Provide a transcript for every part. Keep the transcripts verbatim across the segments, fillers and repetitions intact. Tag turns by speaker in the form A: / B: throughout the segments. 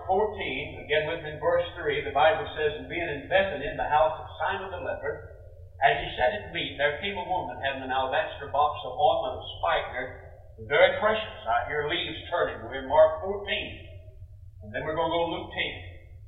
A: Mark fourteen, again with in verse three, the Bible says, "And being in Bethany in the house of Simon the leper, as he sat at meat, there came a woman having an alabaster box of ointment of spikenard, very precious." I hear leaves turning. We're in Mark fourteen. And then we're going to go to Luke ten.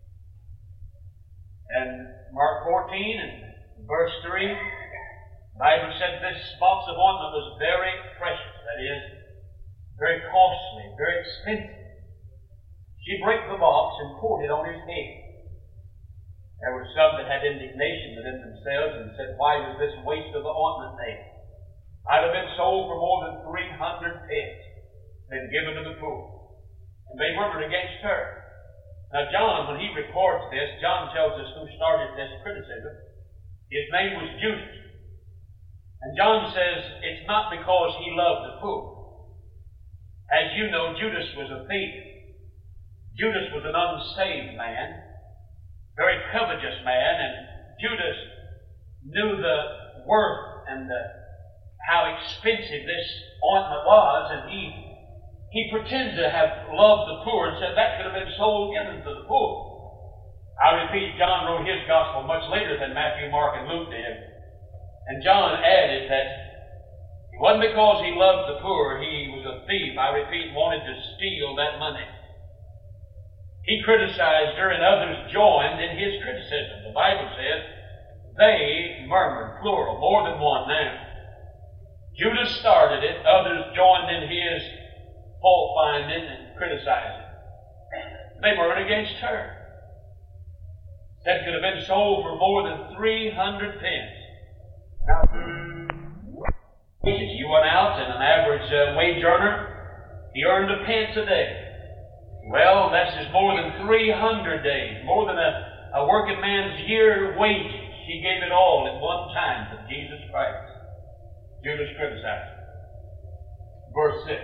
A: And Mark fourteen and verse three, the Bible said this box of ointment was very precious. That is, very costly, very expensive. She brake the box and poured it on his head. There were some that had indignation within themselves and said, "Why was this waste of the ointment made? I'd have been sold for more than three hundred pence, been given to the poor." And they murmured against her. Now John, when he records this, John tells us who started this criticism. His name was Judas. And John says it's not because he loved the poor. As you know, Judas was a thief. Judas was an unsaved man, very covetous man, and Judas knew the worth and the, how expensive this ointment was, and he, he pretended to have loved the poor and said that could have been sold given to the poor. I repeat, John wrote his gospel much later than Matthew, Mark, and Luke did. And John added that it wasn't because he loved the poor, he was a thief, I repeat, wanted to steal that money. He criticized her and others joined in his criticism. The Bible says they murmured, plural, more than one now. Judas started it, others joined in his fault finding and criticizing. They murmured against her. That could have been sold for more than three hundred pence. Now, if you went out and an average uh, wage earner, he earned a pence a day. Well, that's just more than three hundred days, more than a, a working man's year wages. He gave it all at one time to Jesus Christ. Judas criticized. Verse six.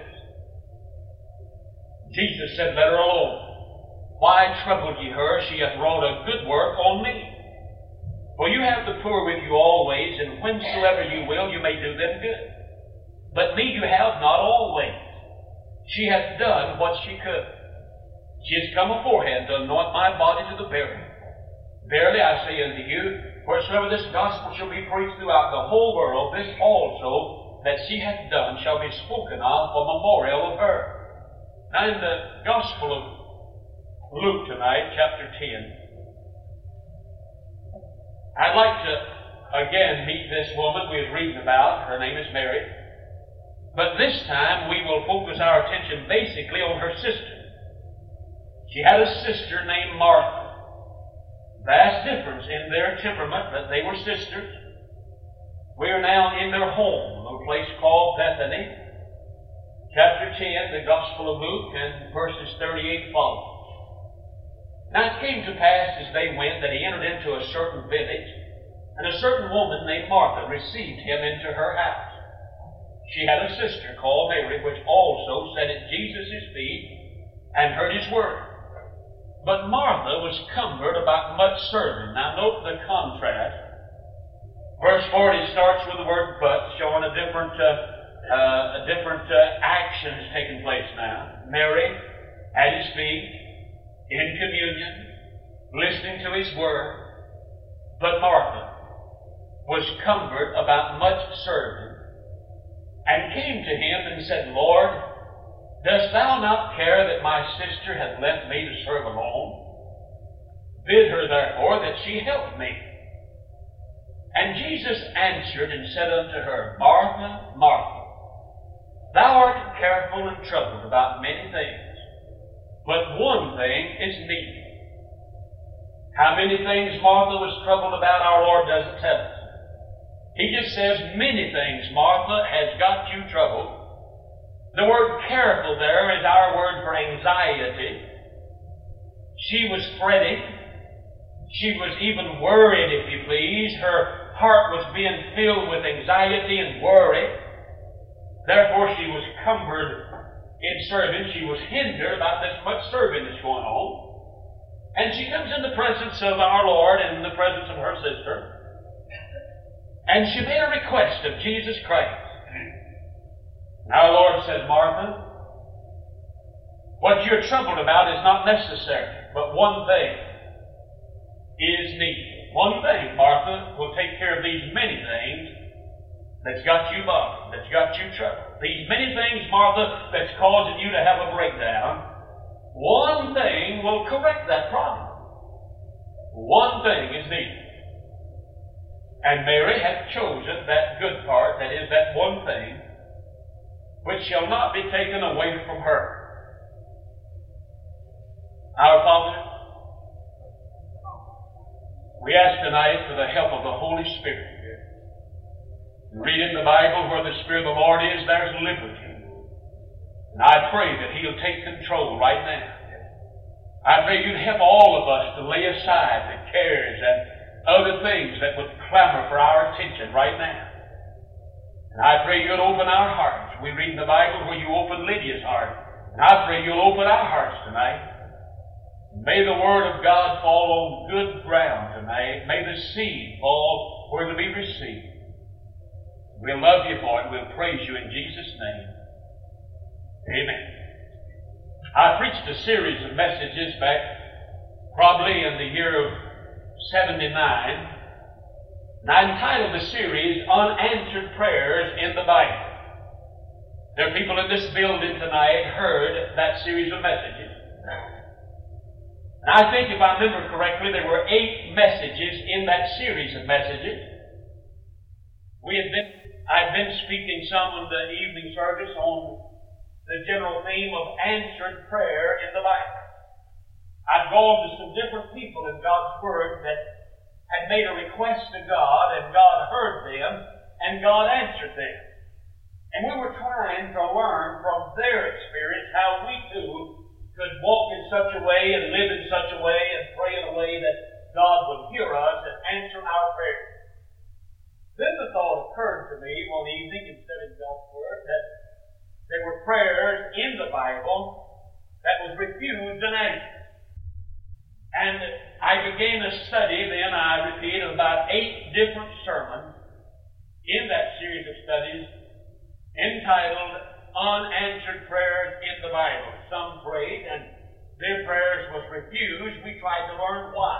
A: Jesus said, "Let her alone. Why trouble ye her? She hath wrought a good work on me. For you have the poor with you always, and whensoever you will, you may do them good. But me you have not always. She hath done what she could. She has come aforehand to anoint my body to the burial. Verily I say unto you, wheresoever this gospel shall be preached throughout the whole world, this also that she hath done shall be spoken of for memorial of her." Now in the Gospel of Luke tonight, chapter ten, I'd like to again meet this woman we was reading about. Her name is Mary. But this time we will focus our attention basically on her sister. She had a sister named Martha. Vast difference in their temperament, but they were sisters. We are now in their home, a place called Bethany. Chapter ten, the Gospel of Luke, and verses thirty-eight follows. Now it came to pass as they went that he entered into a certain village, and a certain woman named Martha received him into her house. She had a sister called Mary, which also sat at Jesus' feet and heard his word. But Martha was cumbered about much serving. Now note the contrast. Verse forty starts with the word "but," showing a different, uh, uh, a different uh, action has taken place now. Mary at his feet, in communion, listening to his word. But Martha was cumbered about much serving, and came to him and said, "Lord, dost thou not care that my sister hath left me to serve alone? Bid her therefore that she help me." And Jesus answered and said unto her, "Martha, Martha, thou art careful and troubled about many things, but one thing is needful." How many things Martha was troubled about, our Lord doesn't tell us. He just says, many things, Martha, has got you troubled. The word "careful" there is our word for anxiety. She was fretting. She was even worried, if you please. Her heart was being filled with anxiety and worry. Therefore, she was cumbered in serving. She was hindered about this much serving that's going on. And she comes in the presence of our Lord and in the presence of her sister. And she made a request of Jesus Christ. And our Lord said, "Martha, What you're troubled about is not necessary, but one thing is needed. One thing, Martha, will take care of these many things that's got you bothered, that's got you troubled. These many things, Martha, that's causing you to have a breakdown. One thing will correct that problem. One thing is needed. And Mary hath chosen that good part, that is, that one thing, which shall not be taken away from her. Our Father, we ask tonight for the help of the Holy Spirit. Read in the Bible, where the Spirit of the Lord is, there's liberty. And I pray that He'll take control right now. I pray You'd help all of us to lay aside the cares and other things that would clamor for our attention right now. And I pray You'll open our hearts. We read in the Bible where You opened Lydia's heart. And I pray You'll open our hearts tonight. May the Word of God fall on good ground tonight. May the seed fall where it'll be received. We'll love You for it. We'll praise You in Jesus' name. Amen. I preached a series of messages back probably in the year of seventy-nine, and I entitled the series Unanswered Prayers in the Bible. There are people in this building tonight heard that series of messages. And I think, if I remember correctly, there were eight messages in that series of messages. We had been, I'd been speaking some in the evening service on the general theme of answered prayer in the Bible. I'd gone to some different people in God's Word that had made a request to God, and God heard them, and God answered them. And we were trying to learn from their experience how we too could walk in such a way and live in such a way and pray in a way that God would hear us and answer our prayers. Then the thought occurred to me one evening in studying God's Word that there were prayers in the Bible that was refused and answered. And I began a study, then I repeated about eight different sermons in that series of studies entitled Unanswered Prayers in the Bible. Some prayed and their prayers was refused. We tried to learn why.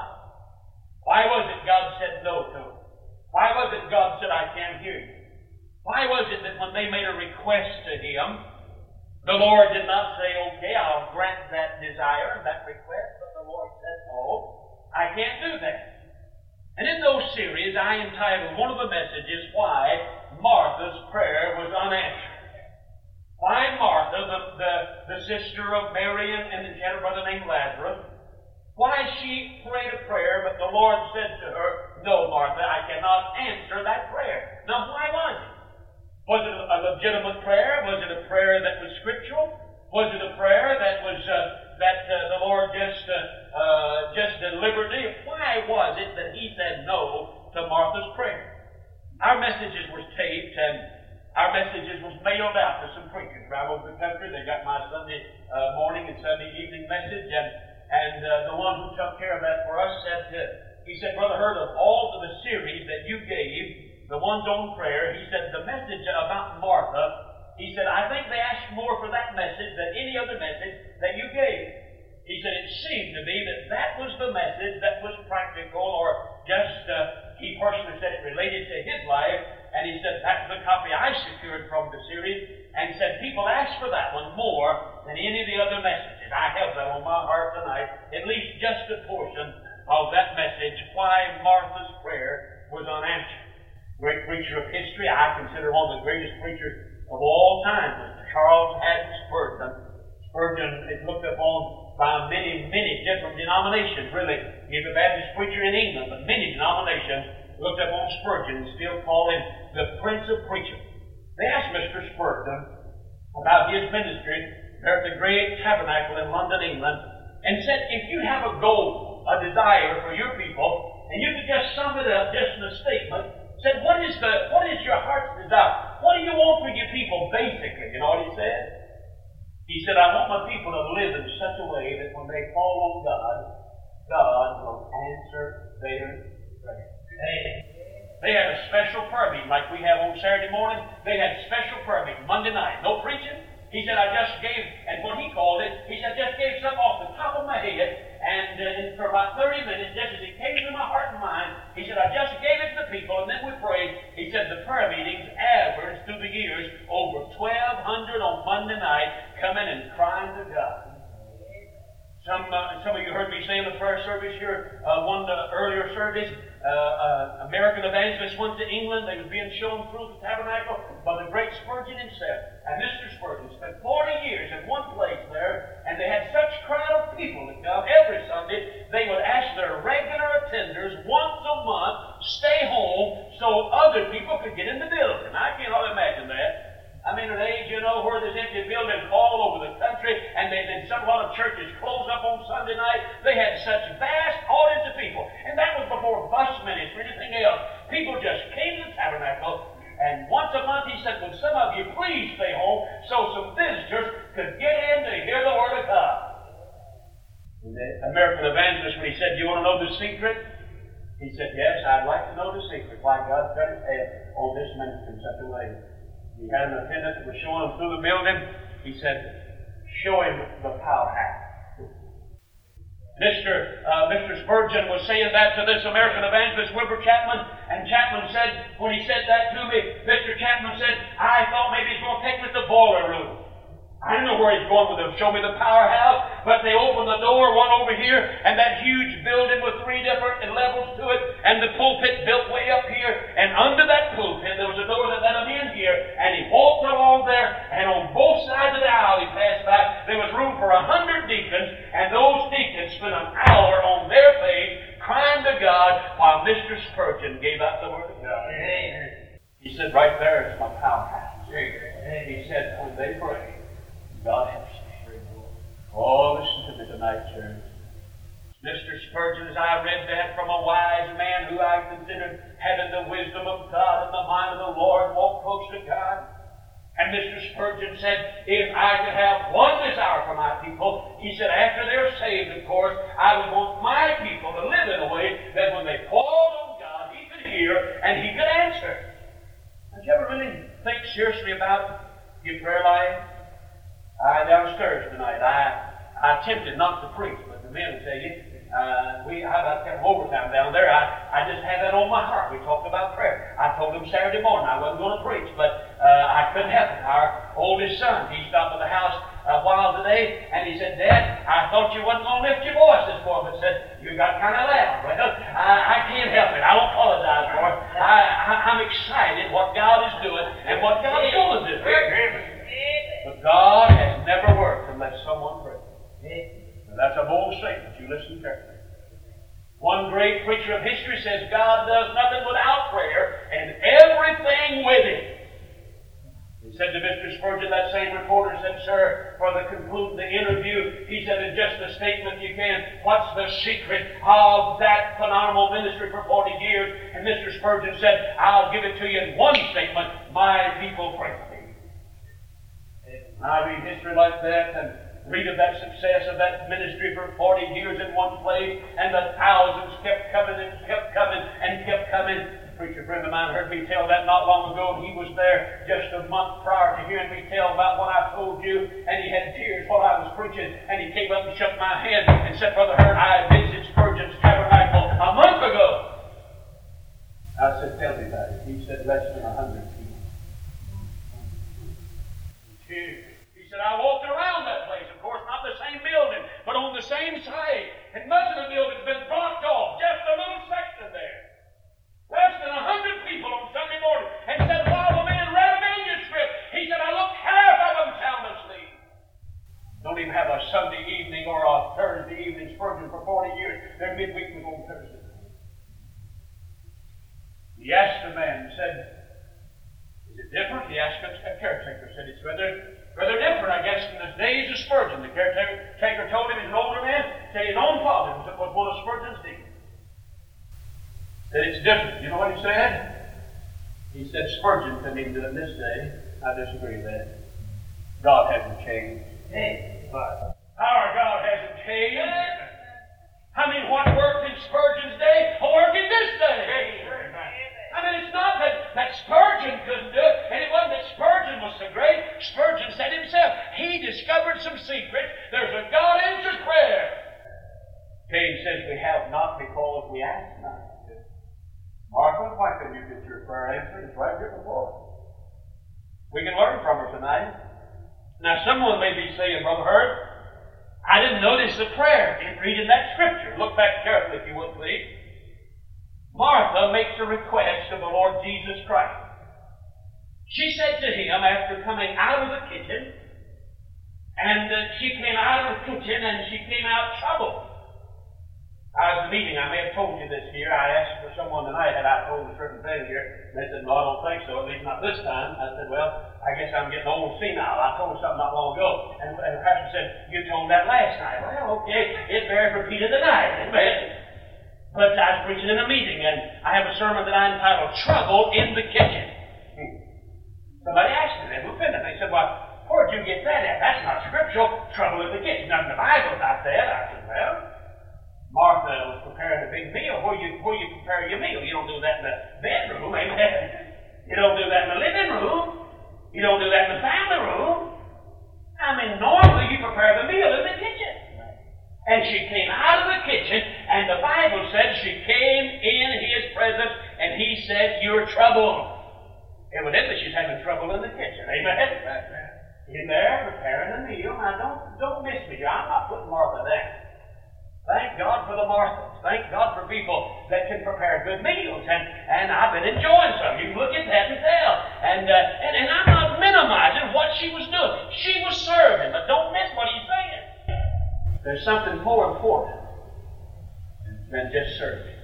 A: Why was it God said no to them? Why was it God said, I can't hear you? Why was it that when they made a request to Him, the Lord did not say, okay, I'll grant that desire, that request, but the Lord said, no, I can't do that. And in those series, I entitled one of the messages, Why Martha's Prayer Was Unanswered. Why Martha, the, the, the sister of Mary and, and she had a brother named Lazarus, why she prayed a prayer, but the Lord said to her, no, Martha, I cannot answer that prayer. Now, why was it? Was it a legitimate prayer? Was it a prayer that was scriptural? Was it a prayer that was uh, that uh, the Lord just uh, uh, just deliberately? Why was it that He said no to Martha's prayer? Our messages were taped and our messages was mailed out to some preachers right over the country. They got my Sunday uh, morning and Sunday evening message, and and uh, the one who took care of that for us said, uh, he said, Brother Hurt, of all of the series that you gave, the ones on prayer, he said, the message about Martha, he said, I think they asked more for that message than any other message that you gave. He said, it seemed to me that that was the message that was practical, or just, uh, he personally said it related to his life, and he said, that's the copy I secured from the series, and he said, people asked for that one more than any of the other messages. I have that on my heart tonight, at least just a portion of that message, Why Martha's Prayer Was Unanswered. Great preacher of history, I consider one of the greatest preachers of all time, was Charles Haddon Spurgeon. Spurgeon is looked upon by many, many different denominations, really. He's a Baptist preacher in England, but many denominations looked upon Spurgeon and still call him the Prince of Preachers. They asked Mister Spurgeon about his ministry there at the Great Tabernacle in London, England, and said, if you have a goal, a desire for your people, and you could just sum it up just in a statement, said, what is the what is your heart's desire? What do you want for your people, basically? You know what he said? He said, I want my people to live in such a way that when they call on God, God will answer their prayer. They had a special prayer meeting like we have on Saturday morning. They had special prayer meeting Monday night. No preaching. He said, I just gave, and what he called it, he said, I just gave something off the top of my head, and, uh, and for about thirty minutes, just as it came to my heart and mind, he said, I just gave it to the people, and then we prayed. He said, the prayer meetings averaged through the years over twelve hundred on Monday night coming and crying to God. Some uh, some of you heard me say in the prayer service here, uh, one uh, earlier service, uh, uh, American evangelists went to England. They was being shown through the tabernacle by the great Spurgeon himself. And Mister Spurgeon spent forty years in one place there, and they had such crowd of people that come every Sunday. They would ask their regular attenders once a month, stay home so other people could get in the building. I can't hardly imagine that. I mean, an age, you know, where there's empty buildings all over the country, and they did some a lot of churches close up on Sunday night. They had such vast audience of people, and that was before bus ministry or anything else. People just came to the tabernacle, and once a month he said, would some of you please stay home so some visitors could get in to hear the Word of God? And the American evangelist, when he said, do you want to know the secret? He said, yes, I'd like to know the secret, why God cut his head on this ministry in such a way. He had an attendant that was showing him through the building. He said, show him the powerhouse. Mister Uh, Mister Spurgeon was saying that to this American evangelist, Wilbur Chapman, and Chapman said, when he said that to me, Mister Chapman said, I thought maybe he's going to take me to the boiler room. I didn't know where he's going with them. Show me the powerhouse. But they opened the door, one over here, and that huge building with three different levels to it, and the pulpit built way up here. And under that pulpit, there was a door that let him in here. And he walked along there, and on both sides of the aisle he passed by, there was room for a hundred deacons, and those deacons spent an hour on their face crying to God while Mister Spurgeon gave out the Word of God. He said, right there is my powerhouse. He said, when they pray, God helps me. Oh, listen to me tonight, church. Mister Spurgeon, as I read that from a wise man who I considered having the wisdom of God and the mind of the Lord, walked close to God. And Mister Spurgeon said, if I could have one desire for my people, he said, after they're saved, of course, I would want my people to live in a way that when they called on God, He could hear and He could answer. Did you ever really think seriously about your prayer life? I downstairs tonight, I I attempted not to preach, but the men will tell you, uh, we I about kept overtime down there. I, I just had that on my heart. We talked about prayer. I told them Saturday morning I wasn't going to preach, but uh, I couldn't help it. Our oldest son, he stopped at the house a while today, and he said, Dad, I thought you wasn't going to lift your voice this morning, but said, you got kind of loud. Well, I, I can't help it. I don't apologize for it. I, I, I'm excited what God is doing and what God is going to do. But God has never worked unless someone prays. And that's a bold statement. You listen carefully. One great preacher of history says God does nothing without prayer and everything with it. He said to Mister Spurgeon, that same reporter said, sir, for the conclude the interview, he said in just a statement you can, what's the secret of that phenomenal ministry for forty years? And Mister Spurgeon said, I'll give it to you in one statement, my people pray for me. I read history like that and read of that success of that ministry for forty years in one place, and the thousands kept coming and kept coming and kept coming. A preacher friend of mine heard me tell that not long ago. He was there just a month prior to hearing me tell about what I told you, and he had tears while I was preaching, and he came up and shook my hand and said, Brother Hurt, I visited Spurgeon's tabernacle a month ago. I said, tell me about it. He said, less than a hundred people. Tears. He said, I walked around that place, of course, not the same building, but on the same site. And much of the building's been blocked off, just a little section there. Less than a hundred people on Sunday morning. And said, while the man read a manuscript, he said, I looked half of them sound asleep. Don't even have a Sunday evening or a Thursday evening Spurgeon for forty years. Their midweek was on Thursday. He asked the man, said, is it different? He asked a caretaker, said, it's rather Rather different, I guess, in the days of Spurgeon. The caretaker told him, he's an older man, said his own father was one of Spurgeon's deacons. Said it's different. You know what he said? He said Spurgeon couldn't even do it this day. I disagree with that. God hasn't changed. Hey, but our God hasn't changed. I mean, what worked in Spurgeon's day will work in this day. I mean, it's not that, that Spurgeon couldn't do it, and it wasn't that Spurgeon was so great. Spurgeon said himself, says we have not because we ask not. Martha, why couldn't you get your prayer answered? It's right here before us. We can learn from her tonight. Now, someone may be saying, Brother Hurt, I didn't notice the prayer in reading that scripture. Look back carefully, if you would, please. Martha makes a request of the Lord Jesus Christ. She said to him after coming out of the kitchen, and uh, she came out of the kitchen and she came out troubled. I was in a meeting, I may have told you this here. I asked for someone tonight, had I told a certain thing here? And they said, no, I don't think so, at least not this time. I said, well, I guess I'm getting old and senile. I told something not long ago. And, and the pastor said, you told that last night. Well, okay, it bears repeated tonight. Amen. But I was preaching in a meeting, and I have a sermon that I entitled, Trouble in the Kitchen. Hmm. Somebody asked me that, who offended? They said, well, where'd you get that at? That's not scriptural. Trouble in the kitchen. None in the Bible about that. I said, well, Martha was preparing a big meal. Where you, where you prepare your meal? You don't do that in the bedroom, amen. You don't do that in the living room. You don't do that in the family room. I mean, normally you prepare the meal in the kitchen. And she came out of the kitchen, and the Bible said she came in his presence, and he said, you're troubled. Evidently she's having trouble in the kitchen, amen. In there, preparing a meal. Now, don't, don't miss me here. I'm not putting Martha there. Thank God for the Marthas. Thank God for people that can prepare good meals. And, and I've been enjoying some. You can look at that and tell. And, uh, and, and I'm not minimizing what she was doing. She was serving, but don't miss what he's saying. There's something more important than just serving.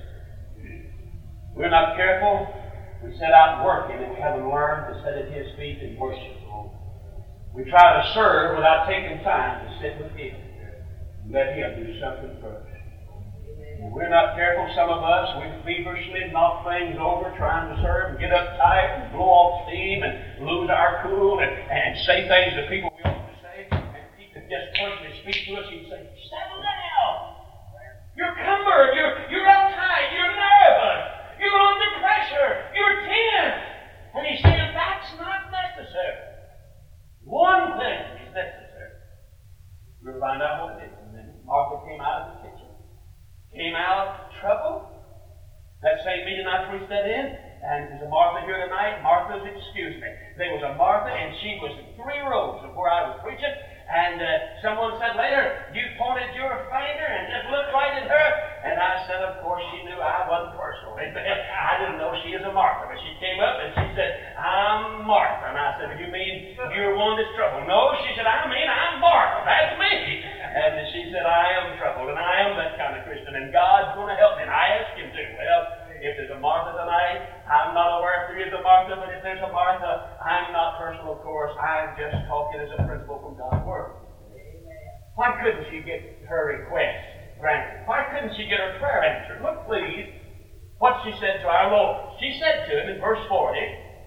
A: We're not careful. We set out working and we haven't learned to sit at his feet and worship. We try to serve without taking time to sit with him. Let him do something first. If we're not careful, some of us, we feverishly knock things over trying to serve and get uptight and blow off steam and lose our cool and, and say things that people we ought to say. And people just personally speak to us and say, settle down. You're cumbered. You're, you're uptight. You're nervous. You're under pressure. You're tense. And he's saying that's not necessary. One thing is necessary. We'll find out what it is. Martha came out of the kitchen, came out troubled. That same meeting I preached that in, and there's a Martha here tonight. Martha's, excuse me. There was a Martha, and she was three rows of where I was preaching, and uh, someone said later, you pointed your finger and just looked right at her. And I said, of course, she knew I wasn't personal. I didn't know she is a Martha, but she came up and she said, I'm Martha. And I said, you mean you're one that's troubled? No, she said, I mean I'm Martha. That's me. And she said, I am troubled, and I am that kind of Christian, and God's going to help me. And I asked him to. Well, if there's a Martha tonight, I'm not aware if there is a Martha, but if there's a Martha, I'm not personal, of course. I'm just talking as a principle from God's Word. Why couldn't she get her request granted? Why couldn't she get her prayer answered? Look, please, what she said to our Lord. She said to him in verse forty,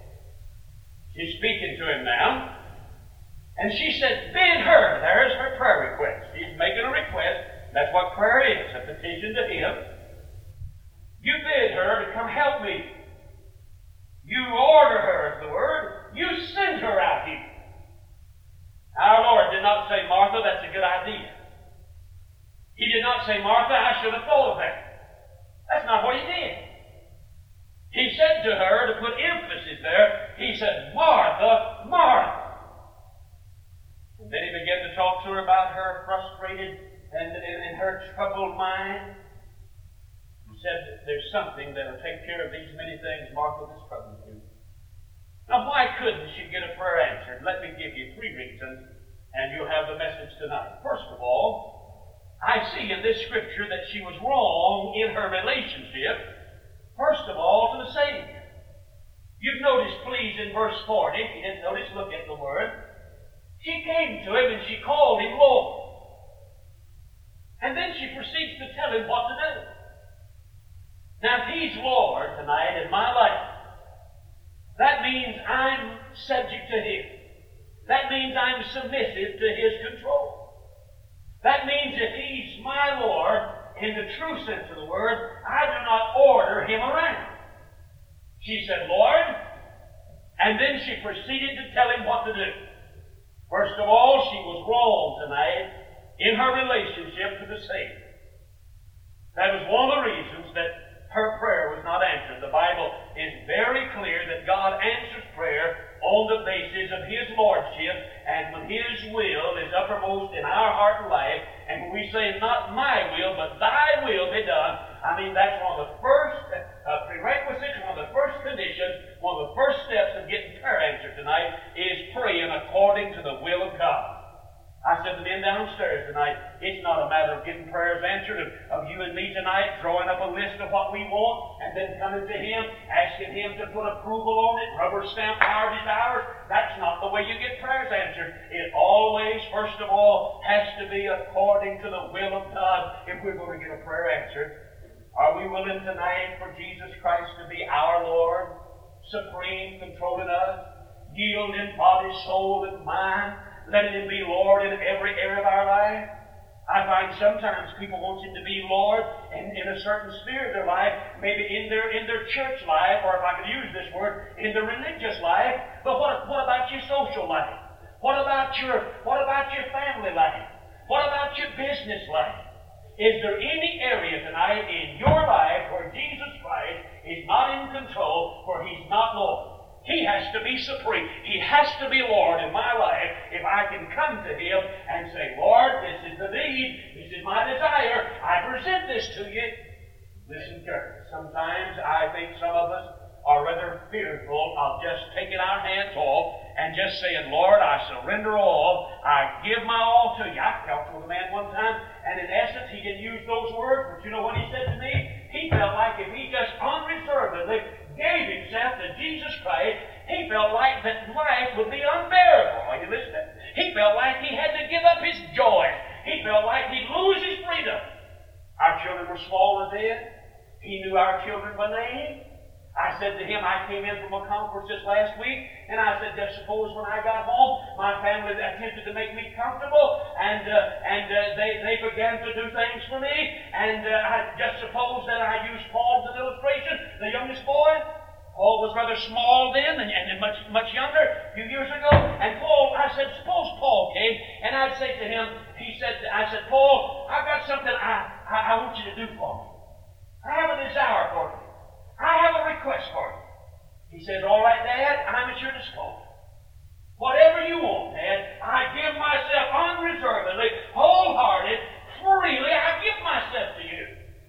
A: she's speaking to him now, and she said, bid her. There's her prayer request. She's making a request. That's what prayer is, a petition to him. You bid her to come help me. You order her, is the word. You send her out here. Our Lord did not say, Martha, that's a good idea. He did not say, Martha, I should have thought of that. That's not what he did. He said to her, to put emphasis there, he said, Martha, Martha. And then he began to talk to her about her frustrated and, and, and her troubled mind. He said, there's something that will take care of these many things, Martha, that's troubling you. Now, why couldn't she get a prayer answered? Let me give you three reasons, and you'll have the message tonight. First of all, I see in this scripture that she was wrong in her relationship, first of all, to the Savior. You've noticed, please, in verse forty, if you didn't notice, look at the word. She came to him and she called him Lord. And then she proceeds to tell him what to do. Now, if he's Lord tonight in my life, that means I'm subject to him. That means I'm submissive to his control. That means if he's my Lord, in the true sense of the word, I do not order him around. She said, Lord, and then she proceeded to tell him what to do. First of all, she was wrong tonight in her relationship to the Savior. saying, not my will, but thy will be done. I mean, that's one of the first uh, prerequisites, one of the first conditions, one of the first steps of getting prayer answered tonight is praying according to the will of God. I said to the men downstairs tonight, it's not a matter of getting prayers answered, of, of you and me tonight drawing up a list of what we want and then coming to Him, asking Him to put approval on it, rubber stamp our desires. That's not the way you get prayers answered. It always, first of all, has to be according to the will of God if we're going to get a prayer answered. Are we willing tonight for Jesus Christ to be our Lord, supreme, controlling us, yield in body, soul, and mind? Letting Him be Lord in every area of our life. I find sometimes people want Him to be Lord in, in a certain sphere of their life, maybe in their in their church life, or if I could use this word, in their religious life. But what, what about your social life? What about your what about your family life? What about your business life? Is there any area tonight in your life where Jesus Christ is not in control, where He's not Lord? He has to be supreme. He has to be Lord in my life if I can come to Him and say, Lord, this is the need. This is my desire. I present this to you. Listen carefully. Sometimes I think some of us are rather fearful of just taking our hands off and just saying, Lord, I surrender all. I give my all to you. I talked with a man one time, and in essence, he didn't use those words, but you know what he said to me? He felt like if he just unreservedly gave himself to Jesus Christ, he felt like that life would be unbearable. Are you listening? He felt like he had to give up his joy. He felt like he'd lose his freedom. Our children were small and then. He knew our children by name. I said to him, I came in from a conference this last week, and I said, just suppose when I got home, my family attempted to make me comfortable, and uh, and uh, they, they began to do things for me, and uh, I just suppose that I used Paul as an illustration, the youngest boy. Paul was rather small then, and, and much much younger, a few years ago, and Paul, I said, suppose Paul came, and I'd say to him, he said, I said, Paul, I've got something I, I, I want you to do for me. I have a desire for you. I have a request for you. He says, all right, Dad, I'm at your disposal. Whatever you want, Dad, I give myself unreservedly, wholehearted, freely, I give myself to you.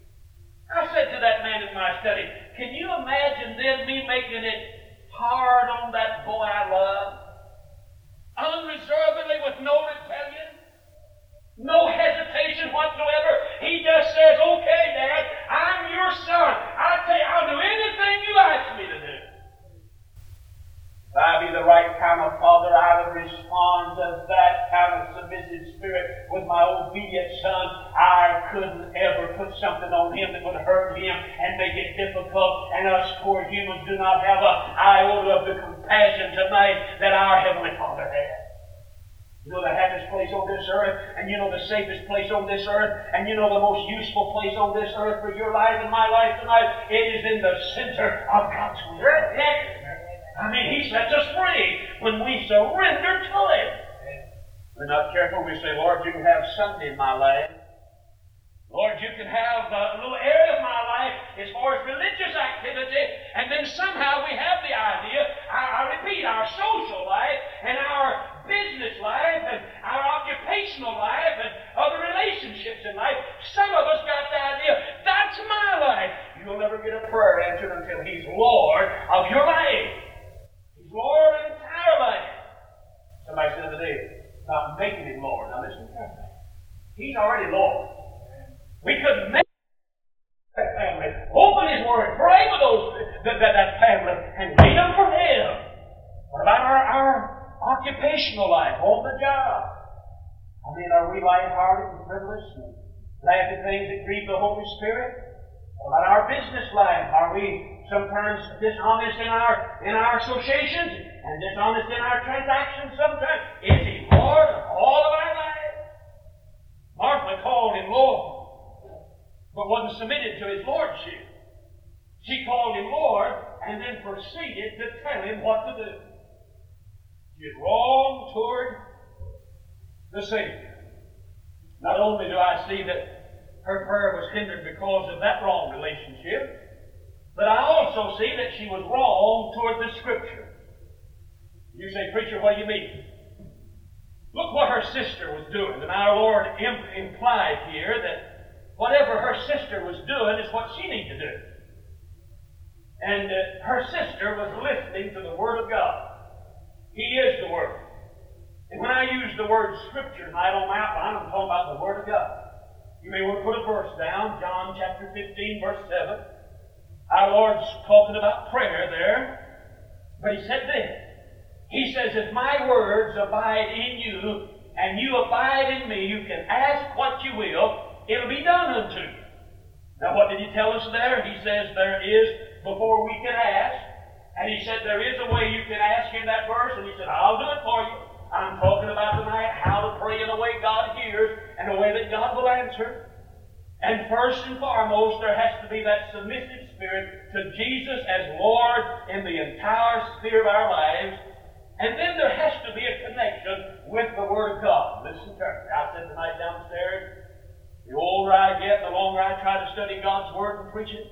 A: I said to that man in my study, can you imagine then me making it hard on that boy I love? Unreservedly, with no rebellion, no hesitation whatsoever. He just says, okay, Dad, I'm your son. I tell you, I'll do anything you ask me to do. If I be the right kind of father, I would respond to that kind of submissive spirit with my obedient son. I couldn't ever put something on him that would hurt him and make it difficult. And us poor humans do not have a iota of the compassion tonight that our Heavenly Father has. You know the happiest place on this earth, and you know the safest place on this earth, and you know the most useful place on this earth for your life and my life tonight. It is in the center of God's will. I mean, He sets us free when we surrender to Him. We're not careful. We say, Lord, you can have Sunday in my life. Lord, you can have a little area of my life as far as religious activity, and then somehow we have the idea, I, I repeat, our social life and our business life and our occupational life and other relationships in life. Some of us got the idea, that's my life. You'll never get a prayer answered until He's Lord of your life. He's Lord of the entire life. Somebody said the other day, about making Him Lord. Now listen carefully. He's already Lord. We could make that family, open His Word, pray for those that, that, that family, and wait them for Him. What about our, our occupational life, on the job? I mean, are we lighthearted and frivolous and laugh at things that grieve the Holy Spirit? What about our business life? Are we sometimes dishonest in our in our associations and dishonest in our transactions sometimes? Is He Lord of all of our lives? Martha called Him Lord, but wasn't submitted to His lordship. She called Him Lord and then proceeded to tell Him what to do. She is wrong toward the Savior. Not only do I see that her prayer was hindered because of that wrong relationship, but I also see that she was wrong toward the Scripture. You say, preacher, what do you mean? Look what her sister was doing. And our Lord imp- implied here that whatever her sister was doing is what she needed to do. And uh, her sister was listening to the Word of God. He is the Word. And when I use the word Scripture tonight on my outline, I'm talking about the Word of God. You may want to put a verse down, John chapter fifteen, verse seven. Our Lord's talking about prayer there. But He said this. He says, if my words abide in you, and you abide in me, you can ask what you will, it'll be done unto you. Now what did He tell us there? He says there is before we can ask. And He said there is a way you can ask in that verse. And He said, I'll do it for you. I'm talking about tonight how to pray in a way God hears and a way that God will answer. And first and foremost, there has to be that submissive spirit to Jesus as Lord in the entire sphere of our lives. And then there has to be a connection with the Word of God. Listen carefully. I said tonight downstairs, the older I get, the longer I try to study God's Word and preach it,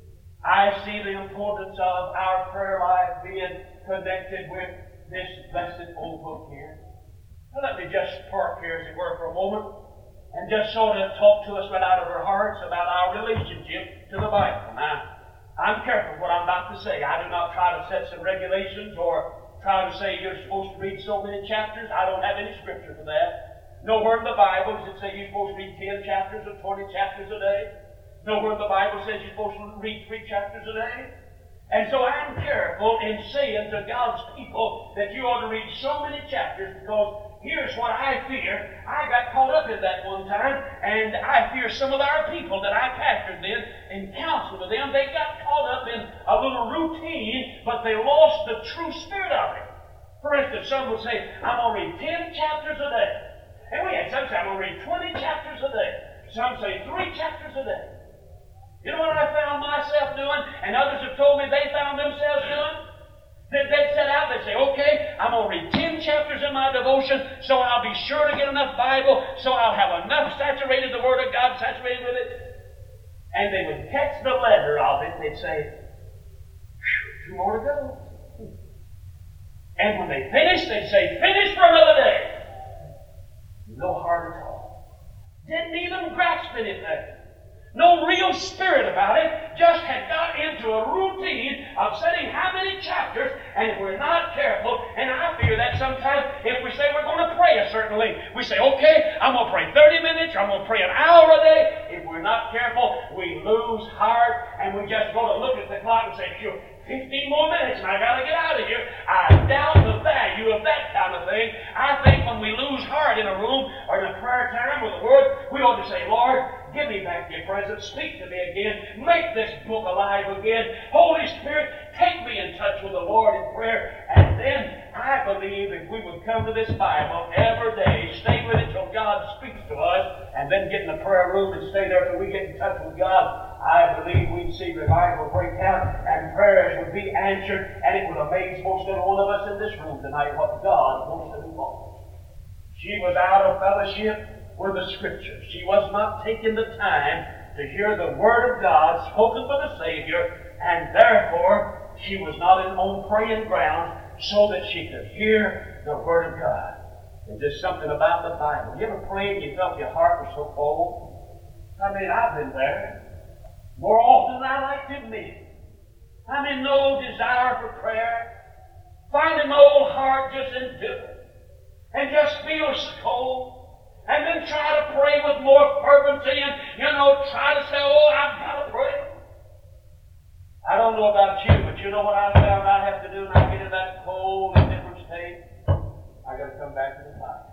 A: I see the importance of our prayer life being connected with this blessed old book here. Now let me just park here, as it were, for a moment and just sort of talk to us right out of our hearts about our relationship to the Bible. Now, I'm careful what I'm about to say. I do not try to set some regulations or try to say you're supposed to read so many chapters. I don't have any scripture for that. Nowhere in the Bible does it say you're supposed to read ten chapters or twenty chapters a day. Nowhere in the Bible says you're supposed to read three chapters a day. And so I'm careful in saying to God's people that you ought to read so many chapters, because here's what I fear. I got caught up in that one time, and I fear some of our people that I pastored then and counseled with them, they got caught up in a little routine, but they lost the true spirit of it. For instance, some would say, I'm going to read ten chapters a day. And we had some say, I'm going to read twenty chapters a day. Some say three chapters a day. You know what I found myself doing, and others have told me they found themselves doing? That they'd set out, they'd say, okay, I'm going to read ten chapters in my devotion, so I'll be sure to get enough Bible, so I'll have enough saturated, the Word of God saturated with it. And they would catch the letter of it, and they'd say, two more to go. And when they finished, they'd say, finish for another day. No heart at all. Didn't even grasp anything. No real spirit about it, just had got into a routine of studying how many chapters, and if we're not careful, and I fear that sometimes if we say we're going to pray a certain length, we say, okay, I'm going to pray thirty minutes, or I'm going to pray an hour a day. If we're not careful, we lose heart, and we just go to look at the clock and say, sure, fifteen more minutes, and I got to get out of here. I doubt the value of that kind of thing. I think when we lose heart in a room or in a prayer time with the Word, we ought to say, Lord, give me back your presence. Speak to me again. Make this book alive again. Holy Spirit, take me in touch with the Lord in prayer. And then I believe if we would come to this Bible every day, stay with it till God speaks to us, and then get in the prayer room and stay there till we get in touch with God, I believe we'd see revival break out and prayers would be answered, and it would amaze most every one of us in this room tonight what God wants to do for us. She was out of fellowship with the Scriptures. She was not taking the time to hear the Word of God spoken by the Savior, and therefore she was not in on praying ground so that she could hear the Word of God. There's just something about the Bible. You ever prayed and you felt your heart was so cold? I mean, I've been there more often than I like to admit. I'm in no desire for prayer, finding my old heart just indifferent, and just feel so cold. And then try to pray with more fervency and, you know, try to say, oh, I've got to pray. I don't know about you, but you know what I found I have to do when I get in that cold, indifferent state? I got to come back to the Bible.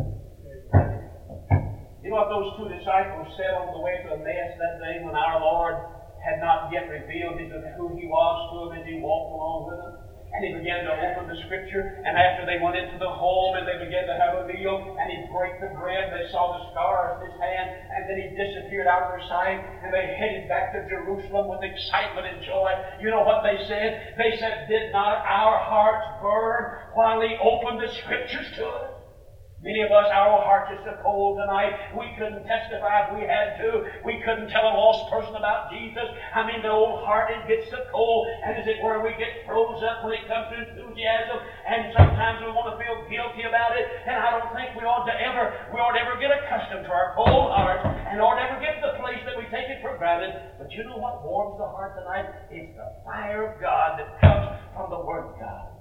A: You know what those two disciples said on the way to Emmaus that day when our Lord had not yet revealed who He was to them as He walked along with them? And He began to open the Scripture, and after they went into the home and they began to have a meal, and He'd break the bread, they saw the scars in His hand, and then He disappeared out of their sight, and they headed back to Jerusalem with excitement and joy. You know what they said? They said, did not our hearts burn while He opened the Scriptures to us? Many of us, our old hearts are so cold tonight, we couldn't testify if we had to. We couldn't tell a lost person about Jesus. I mean, the old heart, it gets so cold, and as it were, we get froze up when it comes to enthusiasm, and sometimes we want to feel guilty about it, and I don't think we ought to ever, we ought to ever get accustomed to our cold hearts, and ought to ever get to the place that we take it for granted. But you know what warms the heart tonight? It's the fire of God that comes from the Word of God.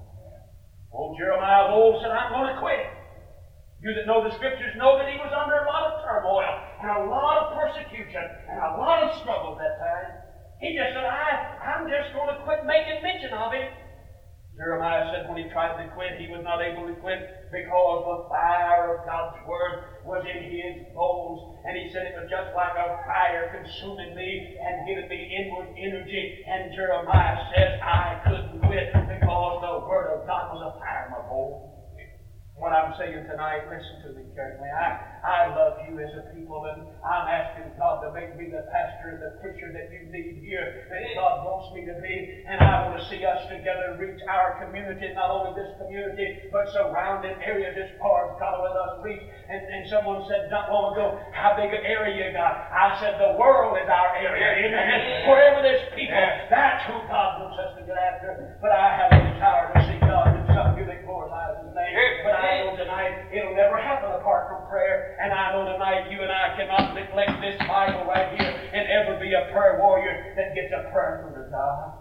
A: Old Jeremiah of old said, I'm going to quit. You that know the Scriptures know that he was under a lot of turmoil and a lot of persecution and a lot of struggle that time. He just said, I, I'm just going to quit making mention of it. Jeremiah said when he tried to quit, he was not able to quit because the fire of God's Word was in his bones. And he said it was just like a fire consuming me and giving me inward energy. And Jeremiah says, I couldn't quit because the Word of God was a fire in my bones. What I'm saying tonight, listen to me carefully. I, I love you as a people, and I'm asking God to make me the pastor and the preacher that you need here, that God wants me to be. And I want to see us together reach our community, not only this community, but surrounding areas as far as God will let us reach. And, and someone said not long ago, how big an area you got? I said, the world is our area. Amen. Wherever there's people, that's who God wants us to get after. But I have a desire to see God do something that glorifies His name. But I I know tonight it'll never happen apart from prayer. And I know tonight you and I cannot neglect this Bible right here and ever be a prayer warrior that gets a prayer from the God.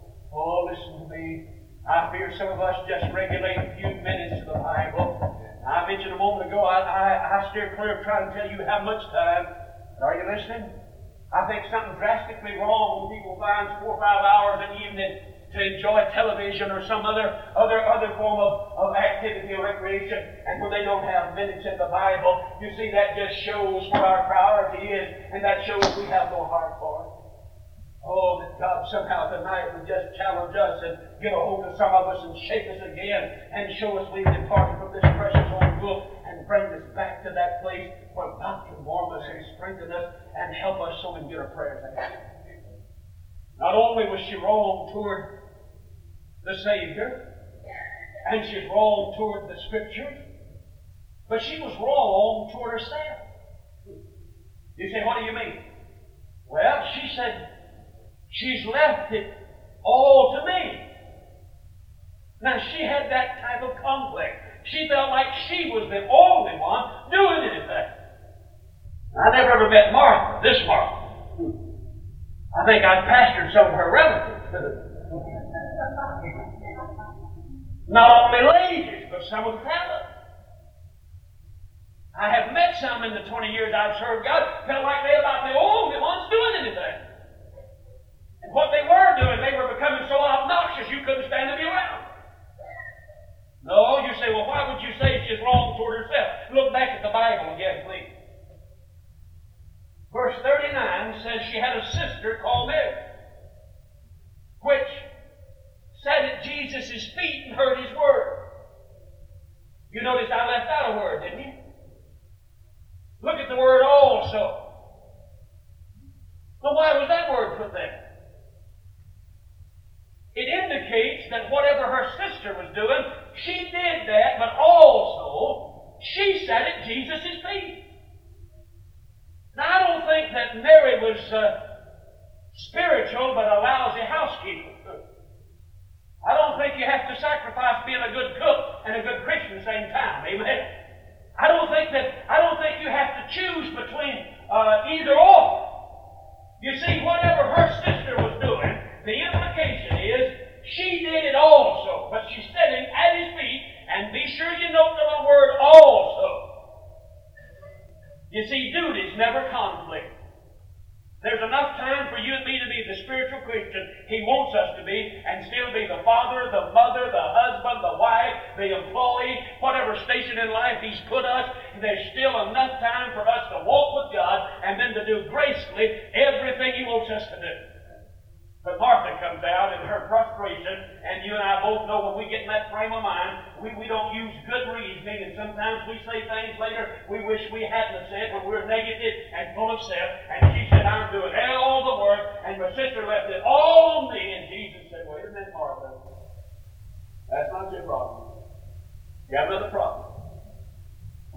A: Oh, listen to me. I fear some of us just regulate a few minutes to the Bible. I mentioned a moment ago, I, I, I steer clear of trying to tell you how much time. Are you listening? I think something drastically wrong when people find four or five hours an evening to enjoy television or some other other other form of, of activity or recreation, and when they don't have minutes in the Bible. You see, that just shows where our priority is, and that shows we have no heart for it. Oh, that God somehow tonight would just challenge us and get a hold of some of us and shake us again and show us we've departed from this precious old book and bring us back to that place where God can warm us and strengthen us and help us so we can get our prayers answered. Not only was she wrong toward the Savior, and she's wrong toward the Scriptures, but she was wrong toward herself. You say, what do you mean? Well, she said, she's left it all to me. Now, she had that type of conflict. She felt like she was the only one doing anything. I never ever met Martha, this Martha. I think I'd pastored some of her relatives. Not only ladies, but some of fellas. I have met some in the twenty years I've served God, felt like they're about the only ones doing anything. And what they were doing, they were becoming so obnoxious you couldn't stand to be around. No, you say, well, why would you say she's wrong toward herself? Look back at the Bible again, please. Verse thirty-nine says she had a sister called Mary, which sat at Jesus' feet and heard His word. You noticed I left out a word, didn't you? Look at the word also. Well, why was that word put there? It indicates that whatever her sister was doing, she did that, but also she sat at Jesus' feet. Now, I don't think that Mary was uh, spiritual but a lousy housekeeper. I don't think you have to sacrifice being a good cook and a good Christian at the same time. Amen. I don't think that. I don't think you have to choose between uh, either or. You see, whatever her sister was doing, the implication is she did it also, but she's sitting at His feet. And be sure you note the little word also. You see, duties never conflict. There's enough time for you and me to be the spiritual Christian He wants us to be, and still be the father, the mother, the husband, the wife, the employee, whatever station in life He's put us. There's still enough time for us to walk with God and then to do gracefully everything He wants us to do. But Martha comes out in her frustration, and you and I both know when we get in that frame of mind, we, we don't use good reasoning, and sometimes we say things later we wish we hadn't said when we're negative and full of self. And she said, I'm doing all the work, and my sister left it all on me. And Jesus said, wait a minute, Martha. That's not your problem. You have another problem.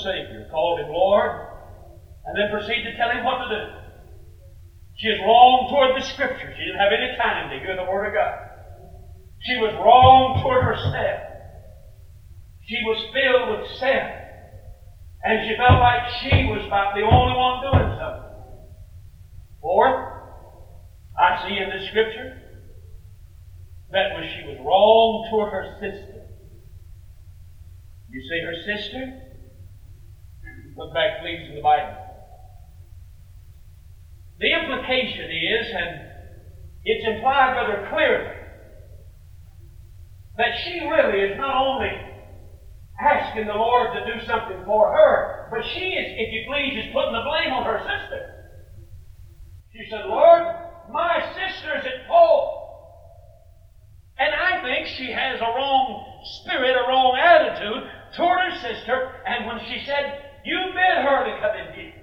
A: Savior, called Him Lord, and then proceeded to tell Him what to do. She was wrong toward the Scripture. She didn't have any time to hear the Word of God. She was wrong toward herself. She was filled with sin. And she felt like she was about the only one doing something. Fourth, I see in the Scripture that was she was wrong toward her sister. You see her sister? Look back, please, in the Bible. The implication is, and it's implied rather clearly, that she really is not only asking the Lord to do something for her, but she is, if you please, is putting the blame on her sister. She said, Lord, my sister's at fault. And I think she has a wrong spirit, a wrong attitude toward her sister, and when she said, you bid her to come in here.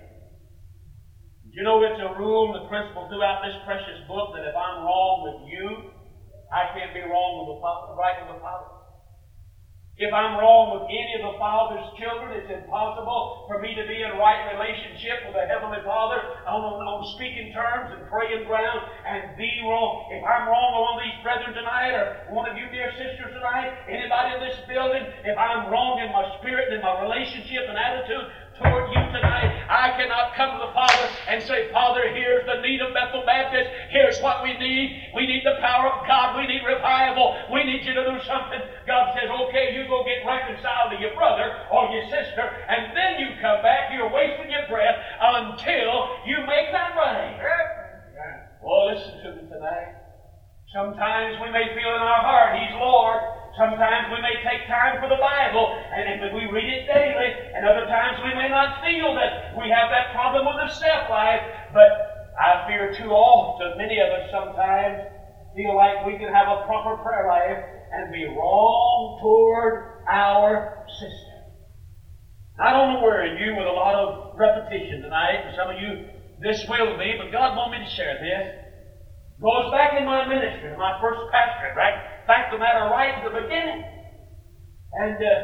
A: You know, it's a rule and a principle throughout this precious book that if I'm wrong with you, I can't be wrong with the Father, right with the Father. If I'm wrong with any of the Father's children, it's impossible for me to be in right relationship with the Heavenly Father on, on, on speaking terms and praying ground and be wrong. If I'm wrong with one of these brethren tonight, or one of you dear sisters tonight, anybody in this building, if I'm wrong in my spirit and in my relationship and attitude toward you tonight, I cannot come to the Father and say, Father, here's the need of Bethel Baptist. Here's what we need. We need the power of God. We need revival. We need you to do something. God says, okay, you go get reconciled to your brother or your sister, and then you come back. You're wasting your breath until you make that right. Well, listen to me tonight. Sometimes we may feel in our heart He's Lord. Sometimes we may take time for the Bible, and we read it daily, and other times we may not feel that we have that problem with the step life, but I fear too often, many of us sometimes feel like we can have a proper prayer life and be wrong toward our sister. I don't want to worry you with a lot of repetition tonight, and some of you, this will be, but God wants me to share this. It goes back in my ministry, my first pastorate, right? Fact of the matter, right at the beginning. And uh,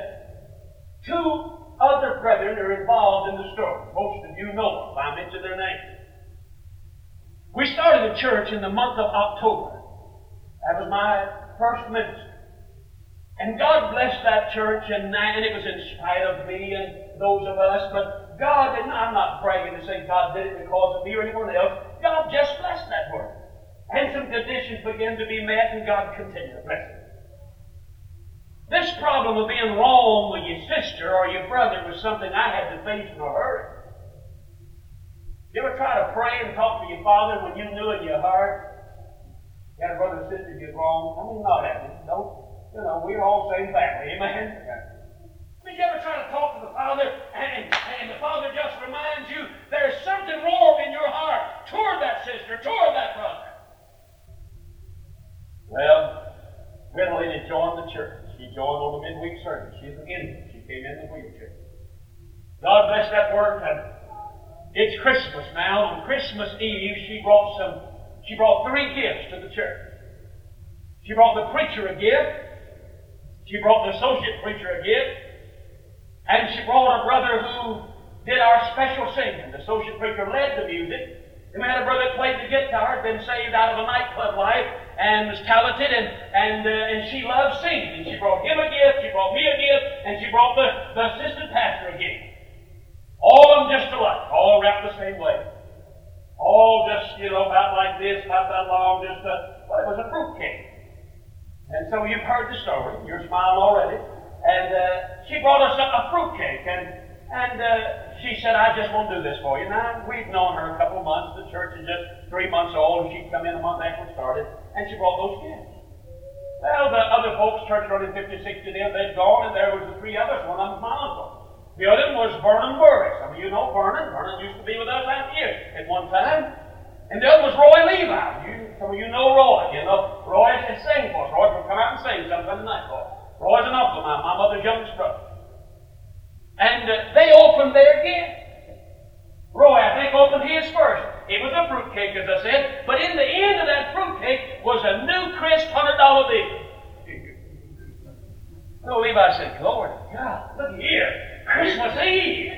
A: two other brethren are involved in the story. Most of you know them. I mentioned their names. We started a church in the month of October. That was my first ministry. And God blessed that church, and, and it was in spite of me and those of us. But God, and I'm not bragging to say God did it because of me or anyone else. God just blessed that work. And some conditions began to be met, and God continued to bless it. This problem of being wrong with your sister or your brother was something I had to face in a hurry. You ever try to pray and talk to your father when you knew in your heart you had a brother or sister get wrong? I mean, not having it. Don't, you know, we're all same family. Amen? Did you ever try to talk to the Father and, and the Father just reminds you there's something wrong in your heart toward that sister, toward that brother? Well, Gwendolyn had joined the church. She joined on the midweek service. She's an infant. She came in the wheelchair. God bless that work. And it's Christmas now. On Christmas Eve, she brought some. She brought three gifts to the church. She brought the preacher a gift. She brought the associate preacher a gift. And she brought a brother who did our special singing. The associate preacher led the music. And we had a brother that played the guitar, had been saved out of a nightclub life, and was talented, and and uh, and she loved singing. And she brought him a gift, she brought me a gift, and she brought the, the assistant pastor a gift. All of them just alike, all wrapped the same way. All just, you know, about like this, about that long, just a, well, it was a fruitcake. And so you've heard the story, you're smiling already. And uh, she brought us a, a fruitcake, and And uh, she said, I just won't do this for you. Now, we've known her a couple of months. The church is just three months old, and she'd come in a month after we started, and she brought those gifts. Well, the other folks, church running fifty, sixty there, they'd gone, and there was the three others. One of them was my uncle. The other one was Vernon Burris. Some of you know Vernon. Vernon used to be with us out here at one time. And the other was Roy Levi. You, some of you know Roy. You know, Roy is sing for us. Roy will come out and sing sometime tonight for us. Roy's an uncle of mine, my mother's youngest brother. And uh, they opened their gift. Roy, I think, opened his first. It was a fruitcake, as I said, but in the end of that fruitcake was a new, crisp one hundred dollar bill. So Levi said, Glory to God, look here. Christmas Eve.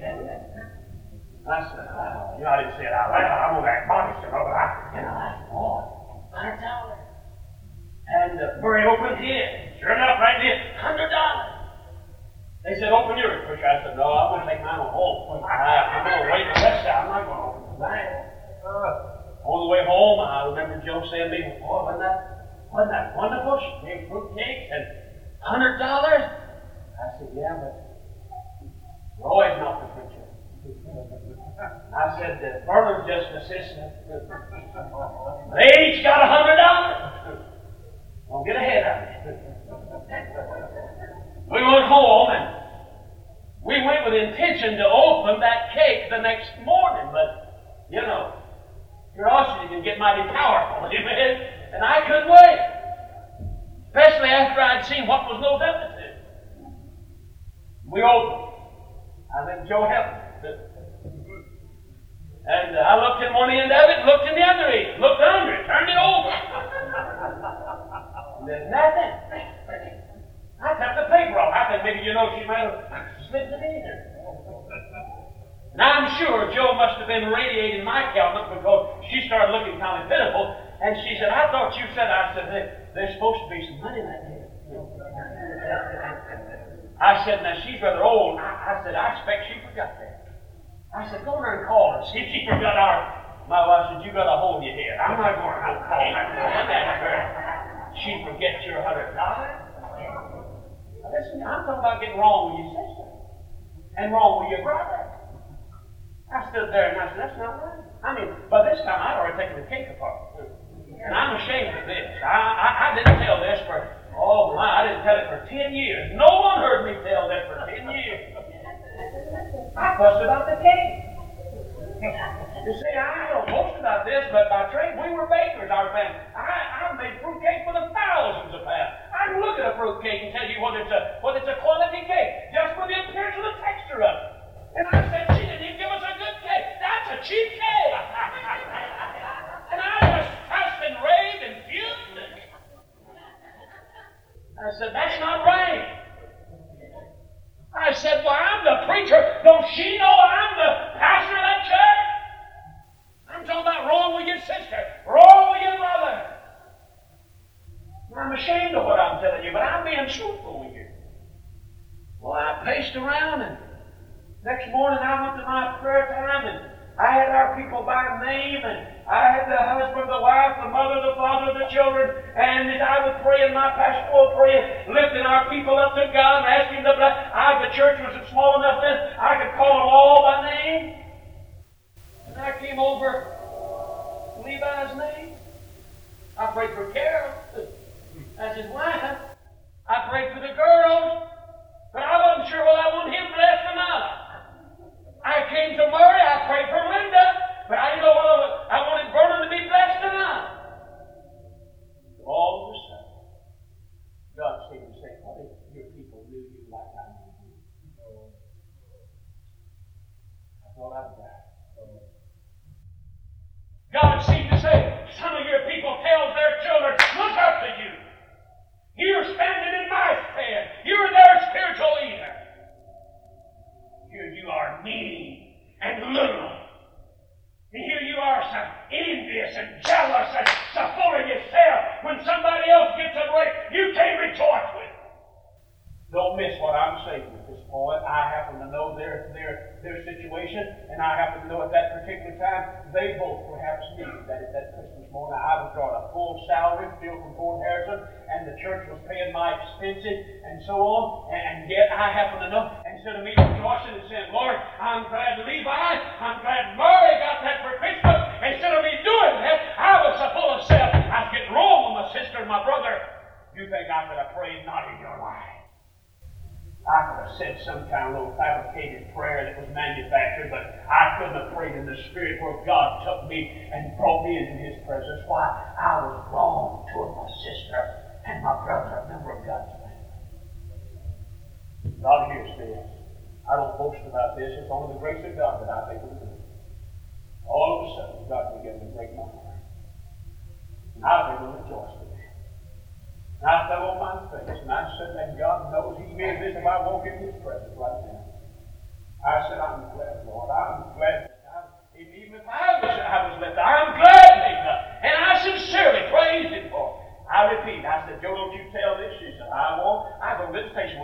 A: I said, oh, you know, I didn't say it out loud. I'm going to act modest, you know, but I, you know, I said, boy, one hundred dollars. And uh, Murray opened his. Sure enough, right there, one hundred dollars. They said, open yours, preacher. I said, no, I'm going to take mine home. I, I'm going to wait the rest out. I'm not going to open mine. Uh, on the way home, I remember Joe saying to me, boy, wasn't that, wasn't that wonderful? She made fruit cakes and one hundred dollars. I said, yeah, but Roy's not the preacher. I said, uh, Bernard's just an assistant. They each got one hundred dollars. Don't get ahead of me. We went home and we went with the intention to open that cake the next morning, but, you know, curiosity can get mighty powerful, amen? And I couldn't wait. Especially after I'd seen what was no deficit. We opened. I think Joe helped me. And uh, I looked at one end of it, looked in the other end, looked under it, turned it over. And there's nothing. I took the paper off. I think maybe, you know, she might have slipped it in there. And I'm sure Joe must have been radiating my countenance because she started looking kind of pitiful. And she said, I thought you said, I said, there, there's supposed to be some money right there. I said, now she's rather old. I, I said, I expect she forgot that. I said, go over and call her, see if she forgot our. My wife said, you got a hole in your head. I'm not going to call her. She'd forget your hundred dollars. Listen, I'm talking about getting wrong with your sister and wrong with your brother. I stood there and I said, that's not right. I mean, by this time I'd already taken the cake apart. And I'm ashamed of this. I, I, I didn't tell this for, oh my, I didn't tell it for ten years. No one heard me tell that for ten years. I fussed about the cake. You see, I don't boast about this, but by trade, we were bakers, our family. I, I made fruit cake for the thousands of pounds. I can look at a fruit cake and tell you whether it's a, whether it's a quality cake, just for the appearance of the texture of it. And I said, she didn't even give us a good cake. That's a cheap cake. And I just fussed and raved and fumed. I said, that's not right. I said, well, I'm the preacher. Don't she know I'm the pastor of that church? I'm talking about wrong with your sister, wrong with your brother. I'm ashamed of what I'm telling you, but I'm being truthful with you. Well, I paced around, and next morning I went to my prayer time, and I had our people by name, and I had the husband, the wife, the mother, the father, the children, and as I was praying, my pastoral prayer, lifting our people up to God and asking the bless. I, the church was small enough then, I could call them all by name. And I came over Levi's name. I prayed for Carol. That's his wife. I prayed for the girls. But I wasn't sure whether I wanted him blessed or not. I came to Murray. I prayed for Linda. But I didn't know whether I wanted Vernon to be blessed or not. All of a sudden, God seemed to say, what if your people knew you like I knew you? I thought I'd die. God seemed to say, some of your people tells their children, look up to you. You're standing in my stead. You're their spiritual leader. Here you are mean and little. And here you are so envious and jealous and so full of yourself. When somebody else gets a break, you can't rejoice with it. Don't miss what I'm saying at this point. I happen to know their, their, their situation, and I happen to know at that particular time, they both perhaps needed that, that Christmas morning. I was drawing a full salary, still from Fort Harrison, and the church was paying my expenses, and so on, and, and yet I happen to know, instead of me rejoicing and saying, Lord, I'm glad Levi, I'm glad Murray got that for Christmas, instead of me doing that, I was so full of self. I was getting wrong with my sister and my brother. You think I could have prayed not in your life? I could have said some kind of little fabricated prayer that was manufactured, but I couldn't have prayed in the Spirit where God took me and brought me into His presence. Why? I was wrong toward my sister and my brother, a member of God's family. God hears this. I don't boast about this. It's only the grace of God that I think will do. All of a sudden, God began to break my heart. And I began to rejoice with Him. And I fell on my face, and I said that God knows He hears this if I walk in His presence right now.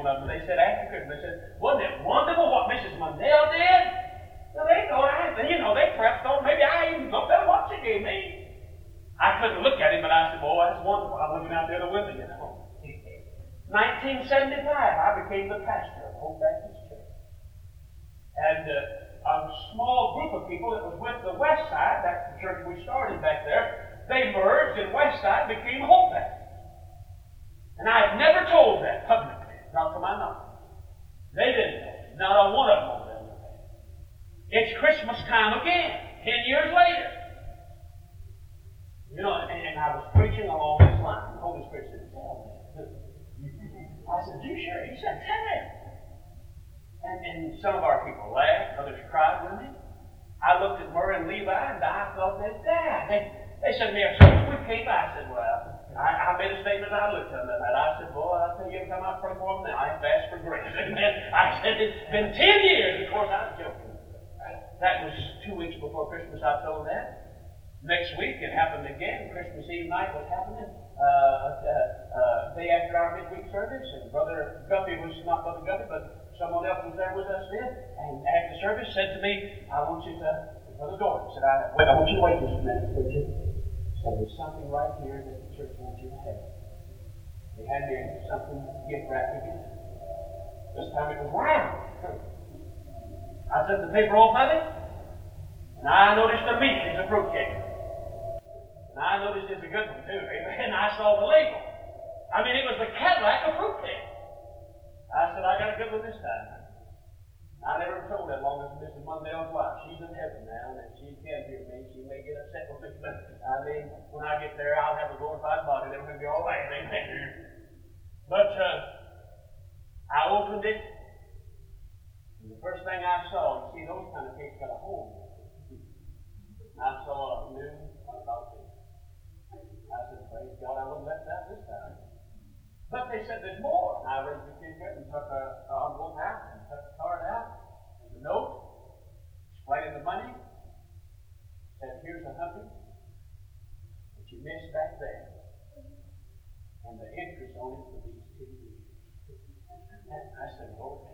A: one of them. They said after Christmas, they said, wasn't it wonderful what Missus Mundell did? So they thought I, you know, they perhaps thought maybe I even looked at what she gave me. I couldn't look at him, but I said, boy, that's wonderful. I'm looking out there the window, you know. nineteen seventy-five, I became the pastor of Hope Baptist Church. And uh, a small group of people that was with the West Side, that's the church we started back there, they merged and West Side became Hope Baptist. And I had never told that publicly, not to my knowledge. They didn't know. Not a one of them knew that. It's Christmas time again, ten years later. You know, and, and I was preaching along this line. The Holy Spirit said, tell me. I said, you sure? He said, tell him. And, and some of our people laughed, others cried with me. I looked at Murray and Levi, and I thought they'd die. They, they said to me, so we came by. I said, well, I, I made a statement, and I looked at them, and I said, boy, I'll tell you every time I pray for them now, I have to ask for grace. Amen. I said, it's been ten years. Of course, I was joking. That was two weeks before Christmas, I told that. Next week, it happened again. Christmas Eve night was happening. Uh, uh, uh, day after our midweek service, and Brother Guppy was not Brother Guppy, but someone else was there with us then. And after the service, said to me, "I want you to." Brother Gordon said, "I wait. I want you to wait just a minute, would you?" So there's something right here that the church wants you to have. They had here something gift wrapped again. This time it was round. I took the paper off of it, and I noticed immediately it's a fruitcake. And I noticed it's a good one too. And I saw the label. I mean, it was the Cadillac of fruitcake. I said, I got a good one this time. I never told that long as Missus Mundell's wife. She's in heaven now, and she can't hear me. She may get upset with me, but I mean, when I get there, I'll have a glorified body. Then we'll be all right. Amen. But uh, I opened it, and the first thing I saw, you see, those kind of cakes got a hole. I saw a new about this. I said, praise God, I wouldn't let that this time. But they said there's more. And I raised the ticket and took a, a envelope out and took the card out and the note, explaining the money, said, here's a hundred that you missed back there. And the interest on it for these two years. I said, Lord,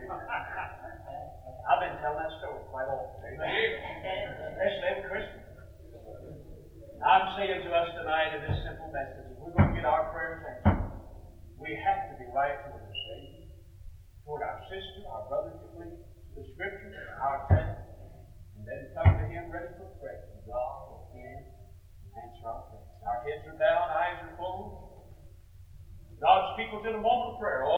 A: I've been telling that story quite often. Especially every Christmas. I'm saying to us tonight in this simple message, if we're going to get our prayers answered, we have to be right toward the Savior, toward our sister, our brother, to please, the Scriptures, our faith, and then come to Him ready for prayer. God will hear and answer our prayers. Our heads are down, eyes are closed. God's people to the moment of prayer.